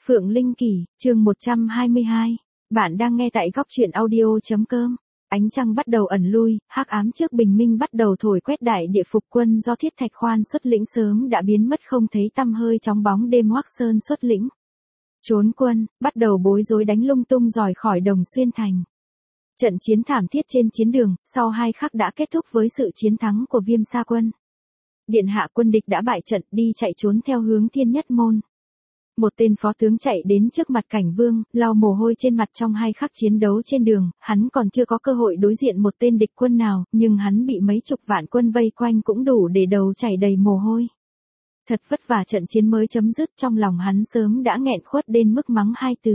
Phượng Linh Kỷ, chương 122. Bạn đang nghe tại góc truyện audio.com. Ánh trăng bắt đầu ẩn lui, hắc ám trước bình minh bắt đầu thổi quét đại địa, phục quân do Thiết Thạch Khoan xuất lĩnh sớm đã biến mất không thấy tăm hơi trong bóng đêm. Hoắc Sơn xuất lĩnh trốn quân, bắt đầu bối rối đánh lung tung rời khỏi Đồng Xuyên thành. Trận chiến thảm thiết trên chiến đường, sau 2 khắc đã kết thúc với sự chiến thắng của Viêm Sa quân. Điện hạ, quân địch đã bại trận, đi chạy trốn theo hướng Thiên Nhất môn. Một tên phó tướng chạy đến trước mặt Cảnh Vương, lau mồ hôi trên mặt. Trong 2 khắc chiến đấu trên đường, hắn còn chưa có cơ hội đối diện một tên địch quân nào, nhưng hắn bị mấy chục vạn quân vây quanh cũng đủ để đầu chảy đầy mồ hôi. Thật vất vả trận chiến mới chấm dứt, trong lòng hắn sớm đã nghẹn khuất đến mức mắng 2 từ.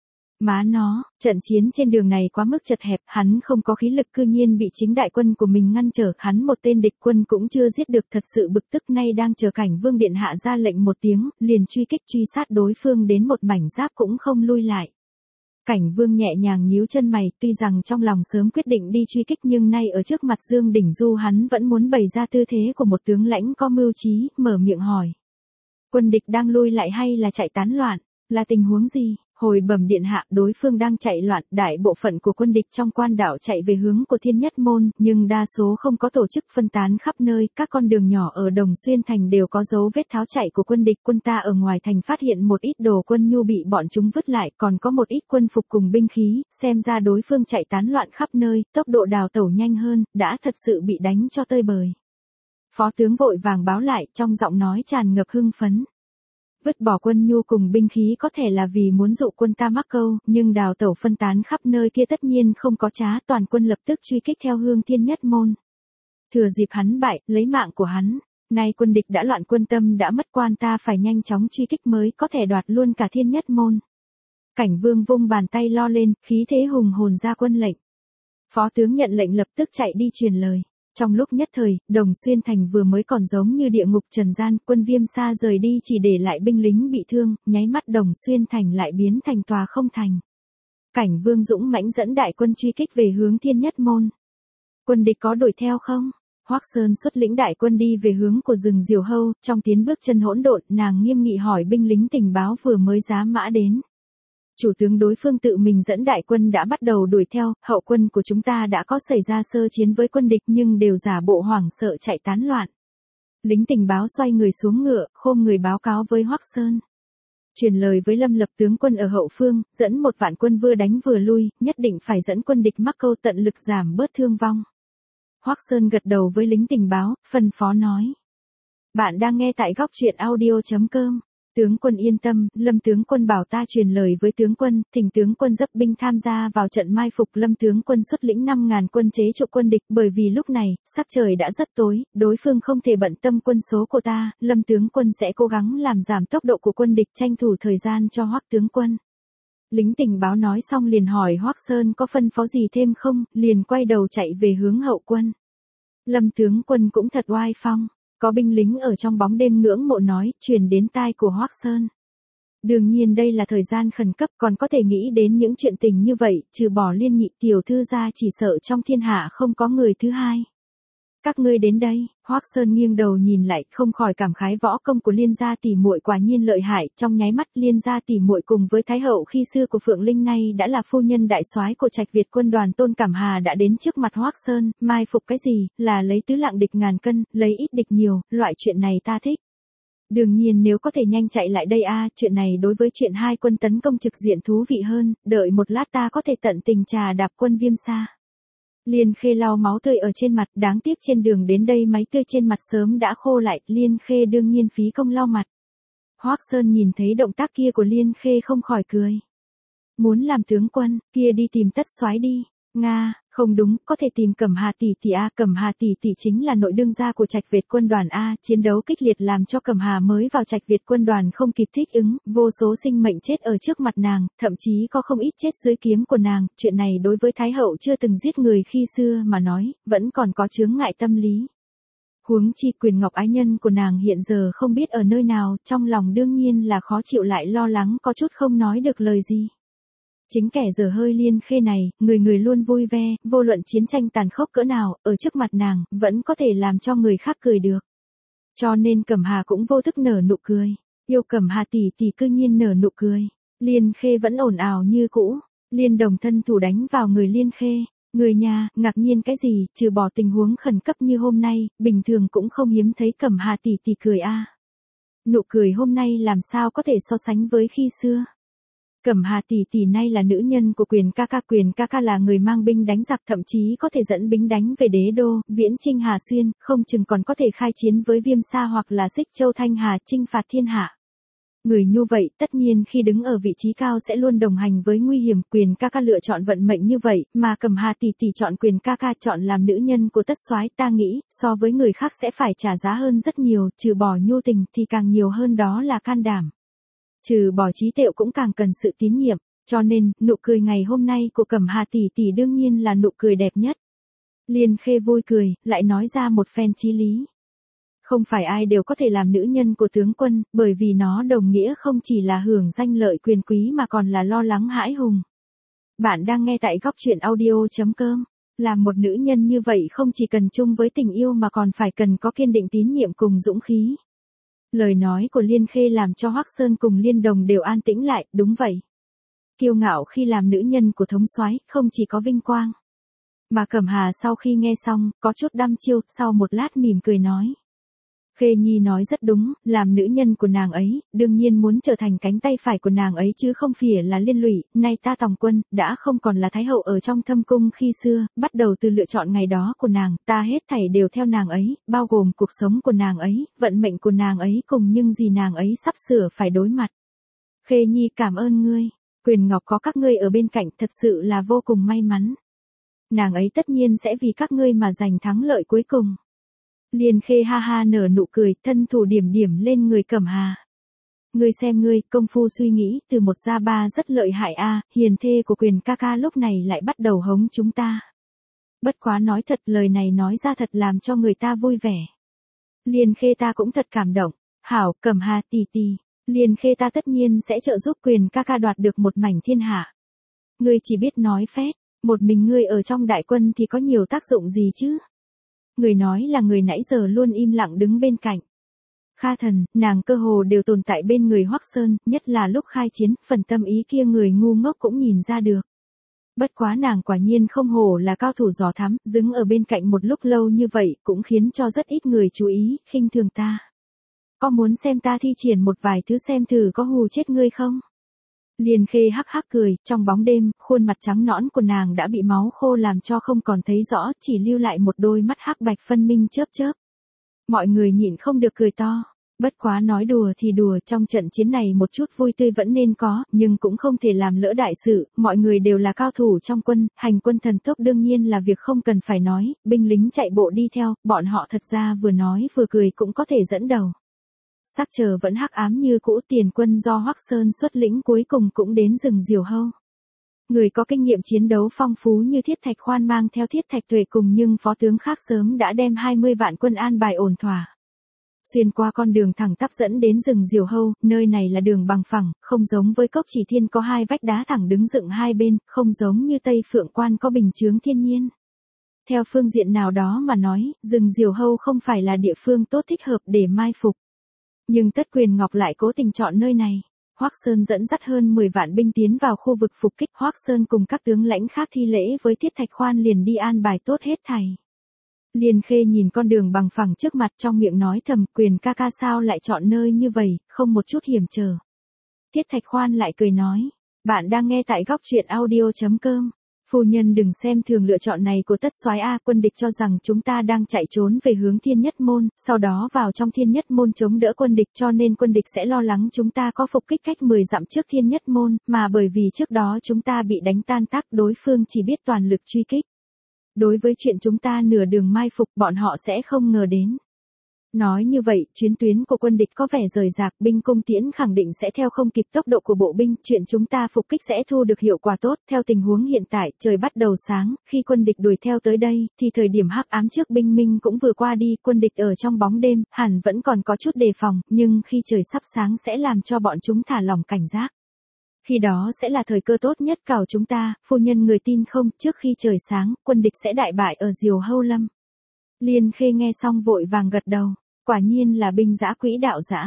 Má nó, trận chiến trên đường này quá mức chật hẹp, hắn không có khí lực, cư nhiên bị chính đại quân của mình ngăn trở, hắn một tên địch quân cũng chưa giết được, thật sự bực tức. Nay đang chờ Cảnh Vương điện hạ ra lệnh một tiếng, liền truy kích truy sát đối phương đến một mảnh giáp cũng không lui lại. Cảnh Vương nhẹ nhàng nhíu chân mày, tuy rằng trong lòng sớm quyết định đi truy kích, nhưng nay ở trước mặt Dương Đỉnh Du hắn vẫn muốn bày ra tư thế của một tướng lãnh có mưu trí, mở miệng hỏi. Quân địch đang lui lại hay là chạy tán loạn, là tình huống gì? Hồi bẩm điện hạ, đối phương đang chạy loạn, đại bộ phận của quân địch trong quan đảo chạy về hướng của Thiên Nhất môn, nhưng đa số không có tổ chức, phân tán khắp nơi, các con đường nhỏ ở Đồng Xuyên thành đều có dấu vết tháo chạy của quân địch. Quân ta ở ngoài thành phát hiện một ít đồ quân nhu bị bọn chúng vứt lại, còn có một ít quân phục cùng binh khí, xem ra đối phương chạy tán loạn khắp nơi, tốc độ đào tẩu nhanh hơn, đã thật sự bị đánh cho tơi bời. Phó tướng vội vàng báo lại, trong giọng nói tràn ngập hưng phấn. Vứt bỏ quân nhu cùng binh khí có thể là vì muốn dụ quân ta mắc câu, nhưng đào tẩu phân tán khắp nơi kia tất nhiên không có trá. Toàn quân lập tức truy kích theo hướng Thiên Nhất môn. Thừa dịp hắn bại, lấy mạng của hắn. Nay quân địch đã loạn, quân tâm đã mất, quan ta phải nhanh chóng truy kích mới có thể đoạt luôn cả Thiên Nhất môn. Cảnh Vương vung bàn tay lo lên, khí thế hùng hồn ra quân lệnh. Phó tướng nhận lệnh lập tức chạy đi truyền lời. Trong lúc nhất thời, Đồng Xuyên thành vừa mới còn giống như địa ngục trần gian, quân Viêm Sa rời đi chỉ để lại binh lính bị thương, nháy mắt Đồng Xuyên thành lại biến thành tòa không thành. Cảnh Vương dũng mãnh dẫn đại quân truy kích về hướng Thiên Nhất môn. Quân địch có đuổi theo không? Hoắc Sơn xuất lĩnh đại quân đi về hướng của rừng Diều Hâu, trong tiến bước chân hỗn độn, nàng nghiêm nghị hỏi binh lính tình báo vừa mới giá mã đến. Chủ tướng đối phương tự mình dẫn đại quân đã bắt đầu đuổi theo, hậu quân của chúng ta đã có xảy ra sơ chiến với quân địch nhưng đều giả bộ hoảng sợ chạy tán loạn. Lính tình báo xoay người xuống ngựa, khom người báo cáo với Hoắc Sơn. Truyền lời với Lâm Lập tướng quân ở hậu phương, dẫn 1 vạn quân vừa đánh vừa lui, nhất định phải dẫn quân địch mắc câu, tận lực giảm bớt thương vong. Hoắc Sơn gật đầu với lính tình báo, phân phó nói. Bạn đang nghe tại góc truyện audio.com. Tướng quân yên tâm, Lâm tướng quân bảo ta truyền lời với tướng quân, thỉnh tướng quân dấp binh tham gia vào trận mai phục. Lâm tướng quân xuất lĩnh 5.000 quân chế trụ quân địch, bởi vì lúc này, sắc trời đã rất tối, đối phương không thể bận tâm quân số của ta, Lâm tướng quân sẽ cố gắng làm giảm tốc độ của quân địch, tranh thủ thời gian cho Hoắc tướng quân. Lính tình báo nói xong liền hỏi Hoắc Sơn có phân phó gì thêm không, liền quay đầu chạy về hướng hậu quân. Lâm tướng quân cũng thật oai phong. Có binh lính ở trong bóng đêm ngưỡng mộ nói, truyền đến tai của Hoắc Sơn. Đương nhiên đây là thời gian khẩn cấp, còn có thể nghĩ đến những chuyện tình như vậy, trừ bỏ Liên nhị tiểu thư ra chỉ sợ trong thiên hạ không có người thứ hai. Các ngươi đến đây, Hoắc Sơn nghiêng đầu nhìn lại, không khỏi cảm khái võ công của Liên gia tỷ muội quả nhiên lợi hại. Trong nháy mắt, Liên gia tỷ muội cùng với thái hậu khi xưa của Phượng Linh nay đã là phu nhân đại soái của Trạch Việt quân đoàn Tôn Cẩm Hà đã đến trước mặt Hoắc Sơn. Mai phục cái gì, là lấy tứ lạng địch ngàn cân, lấy ít địch nhiều, loại chuyện này ta thích. Đương nhiên nếu có thể nhanh chạy lại đây chuyện này đối với chuyện 2 quân tấn công trực diện thú vị hơn, đợi một lát ta có thể tận tình trà đạp quân Viêm Sa. Liên Khê lau máu tươi ở trên mặt, đáng tiếc trên đường đến đây máy tươi trên mặt sớm đã khô lại, Liên Khê đương nhiên phí công lau mặt. Hoắc Sơn nhìn thấy động tác kia của Liên Khê không khỏi cười. Muốn làm tướng quân, kia đi tìm Tất soái đi. Nga, không đúng, có thể tìm Cẩm Hà tỷ tỷ Cẩm Hà tỷ tỷ chính là nội đương gia của Trạch Việt quân đoàn chiến đấu kịch liệt làm cho Cẩm Hà mới vào Trạch Việt quân đoàn không kịp thích ứng, vô số sinh mệnh chết ở trước mặt nàng, thậm chí có không ít chết dưới kiếm của nàng, chuyện này đối với thái hậu chưa từng giết người khi xưa mà nói, vẫn còn có chướng ngại tâm lý. Huống chi quyền ngọc ái nhân của nàng hiện giờ không biết ở nơi nào, trong lòng đương nhiên là khó chịu lại lo lắng, có chút không nói được lời gì. Chính kẻ dở hơi Liên Khê này, người người luôn vui vẻ, vô luận chiến tranh tàn khốc cỡ nào, ở trước mặt nàng, vẫn có thể làm cho người khác cười được. Cho nên Cẩm Hà cũng vô thức nở nụ cười. Yêu Cẩm Hà tỷ tỷ cư nhiên nở nụ cười. Liên Khê vẫn ồn ào như cũ. Liên Đồng thân thủ đánh vào người Liên Khê. Người nhà, ngạc nhiên cái gì, trừ bỏ tình huống khẩn cấp như hôm nay, bình thường cũng không hiếm thấy Cẩm Hà tỷ tỷ cười a. Nụ cười hôm nay làm sao có thể so sánh với khi xưa. Cẩm Hà tỷ tỷ nay là nữ nhân của Quyền ca ca là người mang binh đánh giặc, thậm chí có thể dẫn binh đánh về đế đô, Viễn Chinh Hà Xuyên, không chừng còn có thể khai chiến với Viêm Sa hoặc là Xích Châu Thanh Hà, chinh phạt thiên hạ. Người như vậy, tất nhiên khi đứng ở vị trí cao sẽ luôn đồng hành với nguy hiểm. Quyền ca ca lựa chọn vận mệnh như vậy, mà Cẩm Hà tỷ tỷ chọn Quyền ca ca, chọn làm nữ nhân của Tất Soái, ta nghĩ, so với người khác sẽ phải trả giá hơn rất nhiều, trừ bỏ nhu tình thì càng nhiều hơn đó là can đảm. Trừ bỏ trí tuệ cũng càng cần sự tín nhiệm, cho nên, nụ cười ngày hôm nay của Cẩm Hà tỷ tỷ đương nhiên là nụ cười đẹp nhất. Liên Khê vui cười, lại nói ra một phen chí lý. Không phải ai đều có thể làm nữ nhân của tướng quân, bởi vì nó đồng nghĩa không chỉ là hưởng danh lợi quyền quý mà còn là lo lắng hãi hùng. Bạn đang nghe tại góc truyện audio.com. Làm một nữ nhân như vậy không chỉ cần chung với tình yêu mà còn phải cần có kiên định tín nhiệm cùng dũng khí. Lời nói của Liên Khê làm cho Hoắc Sơn cùng Liên Đồng đều an tĩnh lại, đúng vậy. Kiêu ngạo khi làm nữ nhân của thống soái, không chỉ có vinh quang. Mà Cẩm Hà sau khi nghe xong, có chút đăm chiêu, sau một lát mỉm cười nói. Khê Nhi nói rất đúng, làm nữ nhân của nàng ấy, đương nhiên muốn trở thành cánh tay phải của nàng ấy chứ không phải là liên lụy. Nay ta Tòng Quân, đã không còn là thái hậu ở trong thâm cung khi xưa, bắt đầu từ lựa chọn ngày đó của nàng, ta hết thảy đều theo nàng ấy, bao gồm cuộc sống của nàng ấy, vận mệnh của nàng ấy cùng những gì nàng ấy sắp sửa phải đối mặt. Khê Nhi cảm ơn ngươi, Quyền Ngọc có các ngươi ở bên cạnh thật sự là vô cùng may mắn. Nàng ấy tất nhiên sẽ vì các ngươi mà giành thắng lợi cuối cùng. Liên Khê ha ha nở nụ cười, thân thủ điểm điểm lên người Cẩm Hà. Ngươi xem ngươi, công phu suy nghĩ, từ 1 ra 3 rất lợi hại a. Hiền thê của Quyền ca ca lúc này lại bắt đầu hống chúng ta. Bất quá nói thật, lời này nói ra thật làm cho người ta vui vẻ. Liên Khê ta cũng thật cảm động. Hảo, Cẩm Hà tỷ tỷ, Liên Khê ta tất nhiên sẽ trợ giúp Quyền ca ca đoạt được một mảnh thiên hạ. Ngươi chỉ biết nói phét, một mình ngươi ở trong đại quân thì có nhiều tác dụng gì chứ? Người nói là người nãy giờ luôn im lặng đứng bên cạnh. Kha Thần, nàng cơ hồ đều tồn tại bên người Hoắc Sơn, nhất là lúc khai chiến, phần tâm ý kia người ngu ngốc cũng nhìn ra được. Bất quá nàng quả nhiên không hổ là cao thủ giỏi thắm, đứng ở bên cạnh một lúc lâu như vậy, cũng khiến cho rất ít người chú ý, khinh thường ta. Có muốn xem ta thi triển một vài thứ xem thử có hù chết ngươi không? Liên Khê hắc hắc cười, trong bóng đêm, khuôn mặt trắng nõn của nàng đã bị máu khô làm cho không còn thấy rõ, chỉ lưu lại một đôi mắt hắc bạch phân minh chớp chớp. Mọi người nhịn không được cười to. Bất quá nói đùa thì đùa, trong trận chiến này một chút vui tươi vẫn nên có, nhưng cũng không thể làm lỡ đại sự, mọi người đều là cao thủ trong quân, hành quân thần tốc đương nhiên là việc không cần phải nói, binh lính chạy bộ đi theo, bọn họ thật ra vừa nói vừa cười cũng có thể dẫn đầu. Sắc trời vẫn hắc ám như cũ, tiền quân do Hoắc Sơn xuất lĩnh cuối cùng cũng đến rừng Diều Hâu. Người có kinh nghiệm chiến đấu phong phú như Thiết Thạch Khoan mang theo Thiết Thạch Tuệ cùng nhưng phó tướng khác sớm đã đem 20 vạn quân an bài ổn thỏa. Xuyên qua con đường thẳng tắp dẫn đến rừng Diều Hâu, nơi này là đường bằng phẳng, không giống với Cốc Chỉ Thiên có 2 vách đá thẳng đứng dựng hai bên, không giống như Tây Phượng Quan có bình chướng thiên nhiên. Theo phương diện nào đó mà nói, rừng Diều Hâu không phải là địa phương tốt thích hợp để mai phục. Nhưng Tất Quyền Ngọc lại cố tình chọn nơi này. Hoắc Sơn dẫn dắt hơn 10 vạn binh tiến vào khu vực phục kích. Hoắc Sơn cùng các tướng lãnh khác thi lễ với Thiết Thạch Khoan liền đi an bài tốt hết thảy. Liên Khê nhìn con đường bằng phẳng trước mặt trong miệng nói thầm, Quyền ca ca sao lại chọn nơi như vậy, không một chút hiểm trở. Thiết Thạch Khoan lại cười nói, bạn đang nghe tại góc truyện audio.com. Phu nhân đừng xem thường lựa chọn này của Tất Soái a, quân địch cho rằng chúng ta đang chạy trốn về hướng Thiên Nhất Môn, sau đó vào trong Thiên Nhất Môn chống đỡ quân địch, cho nên quân địch sẽ lo lắng chúng ta có phục kích cách 10 dặm trước Thiên Nhất Môn, mà bởi vì trước đó chúng ta bị đánh tan tác, đối phương chỉ biết toàn lực truy kích. Đối với chuyện chúng ta nửa đường mai phục, bọn họ sẽ không ngờ đến. Nói như vậy, chuyến tuyến của quân địch có vẻ rời rạc, binh cung tiễn khẳng định sẽ theo không kịp tốc độ của bộ binh, chuyện chúng ta phục kích sẽ thu được hiệu quả tốt. Theo tình huống hiện tại, trời bắt đầu sáng, khi quân địch đuổi theo tới đây, thì thời điểm hắc ám trước bình minh cũng vừa qua đi, quân địch ở trong bóng đêm, hẳn vẫn còn có chút đề phòng, nhưng khi trời sắp sáng sẽ làm cho bọn chúng thả lỏng cảnh giác. Khi đó sẽ là thời cơ tốt nhất cào chúng ta, phu nhân người tin không, trước khi trời sáng, quân địch sẽ đại bại ở Diều Hâu Lâm. Liên Khê nghe xong vội vàng gật đầu, quả nhiên là binh dã quỹ đạo dã.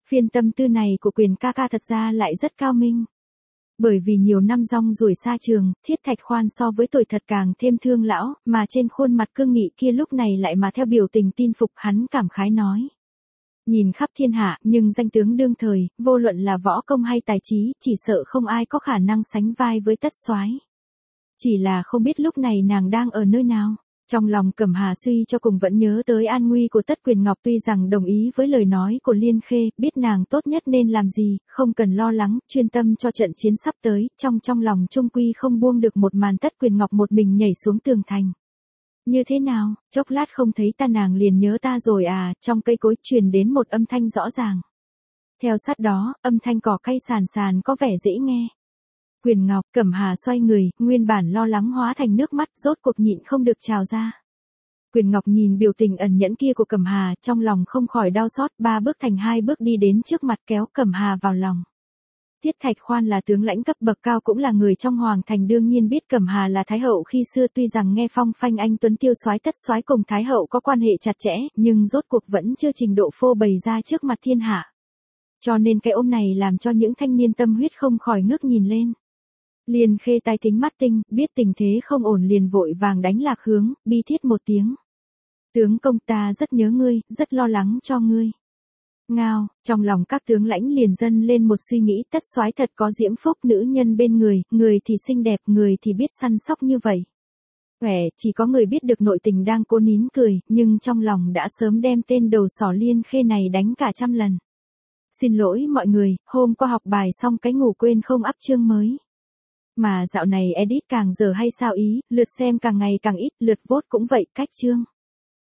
Phiên tâm tư này của Quyền ca ca thật ra lại rất cao minh. Bởi vì nhiều năm rong ruổi xa trường, Thiết Thạch Khoan so với tuổi thật càng thêm thương lão, mà trên khuôn mặt cương nghị kia lúc này lại mà theo biểu tình tin phục, hắn cảm khái nói. Nhìn khắp thiên hạ, nhưng danh tướng đương thời, vô luận là võ công hay tài trí, chỉ sợ không ai có khả năng sánh vai với Tất Soái. Chỉ là không biết lúc này nàng đang ở nơi nào. Trong lòng Cẩm Hà suy cho cùng vẫn nhớ tới an nguy của Tất Quyền Ngọc, tuy rằng đồng ý với lời nói của Liên Khê, biết nàng tốt nhất nên làm gì, không cần lo lắng, chuyên tâm cho trận chiến sắp tới, trong lòng trung quy không buông được một màn Tất Quyền Ngọc một mình nhảy xuống tường thành. Như thế nào, chốc lát không thấy ta nàng liền nhớ ta rồi à, trong cây cối truyền đến một âm thanh rõ ràng. Theo sát đó, âm thanh cỏ cây sàn sàn có vẻ dễ nghe. Quyền Ngọc, Cẩm Hà xoay người, nguyên bản lo lắng hóa thành nước mắt, rốt cuộc nhịn không được trào ra. Quyền Ngọc nhìn biểu tình ẩn nhẫn kia của Cẩm Hà, trong lòng không khỏi đau xót, 3 bước thành 2 bước đi đến trước mặt kéo Cẩm Hà vào lòng. Thiết Thạch Khoan là tướng lãnh cấp bậc cao, cũng là người trong hoàng thành, đương nhiên biết Cẩm Hà là thái hậu khi xưa, tuy rằng nghe phong phanh anh tuấn tiêu soái Tất Soái cùng thái hậu có quan hệ chặt chẽ, nhưng rốt cuộc vẫn chưa trình độ phô bày ra trước mặt thiên hạ. Cho nên cái ôm này làm cho những thanh niên tâm huyết không khỏi ngước nhìn lên. Liên Khê tai tính mắt tinh, biết tình thế không ổn liền vội vàng đánh lạc hướng, bi thiết một tiếng. Tướng công, ta rất nhớ ngươi, rất lo lắng cho ngươi. Ngao, trong lòng các tướng lãnh liền dâng lên một suy nghĩ, Tất Soái thật có diễm phúc nữ nhân bên người, người thì xinh đẹp, người thì biết săn sóc như vậy. Chỉ có người biết được nội tình đang cố nín cười, nhưng trong lòng đã sớm đem tên đầu sỏ Liên Khê này đánh cả trăm lần. Xin lỗi mọi người, hôm qua học bài xong cái ngủ quên không up chương mới. Mà dạo này edit càng giờ hay sao ý, lượt xem càng ngày càng ít, lượt vote cũng vậy, cách chương.